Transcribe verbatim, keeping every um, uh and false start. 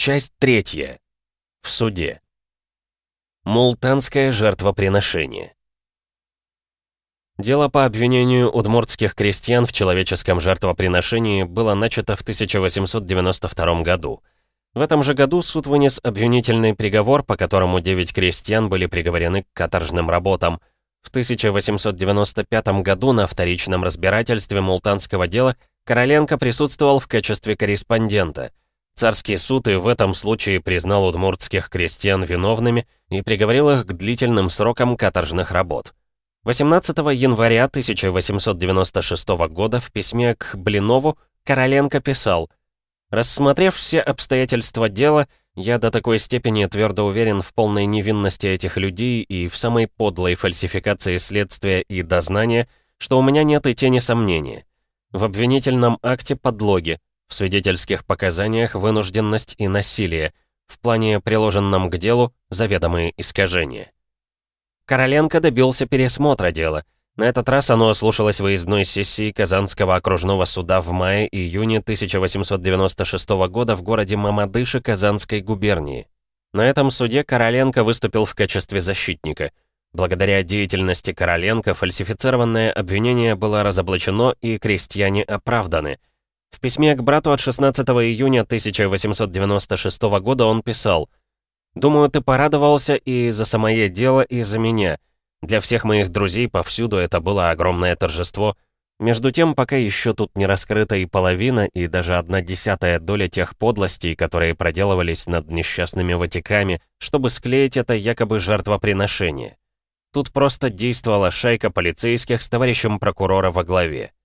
Часть третья. В суде. Мултанское жертвоприношение. Дело по обвинению удмуртских крестьян в человеческом жертвоприношении было начато в тысяча восемьсот девяносто втором году. В этом же году суд вынес обвинительный приговор, по которому девять крестьян были приговорены к каторжным работам. В тысяча восемьсот девяносто пятом году на вторичном разбирательстве мултанского дела Короленко присутствовал в качестве корреспондента. Царский суд и в этом случае признал удмуртских крестьян виновными и приговорил их к длительным срокам каторжных работ. восемнадцатого января тысяча восемьсот девяносто шестого года в письме к Блинову Короленко писал: «Рассмотрев все обстоятельства дела, я до такой степени твердо уверен в полной невинности этих людей и в самой подлой фальсификации следствия и дознания, что у меня нет и тени сомнения. В обвинительном акте подлоги, в свидетельских показаниях вынужденность и насилие, в плане, приложенном к делу, заведомые искажения». Короленко добился пересмотра дела. На этот раз оно слушалось выездной сессии Казанского окружного суда в мае-июне тысяча восемьсот девяносто шестого года в городе Мамадыше Казанской губернии. На этом суде Короленко выступил в качестве защитника. Благодаря деятельности Короленко фальсифицированное обвинение было разоблачено и крестьяне оправданы. В письме к брату от шестнадцатого июня тысяча восемьсот девяносто шестого года он писал: «Думаю, ты порадовался и за самое дело, и за меня. Для всех моих друзей повсюду это было огромное торжество. Между тем, пока еще тут не раскрыта и половина, и даже одна десятая доля тех подлостей, которые проделывались над несчастными ватиками, чтобы склеить это якобы жертвоприношение. Тут просто действовала шайка полицейских с товарищем прокурора во главе».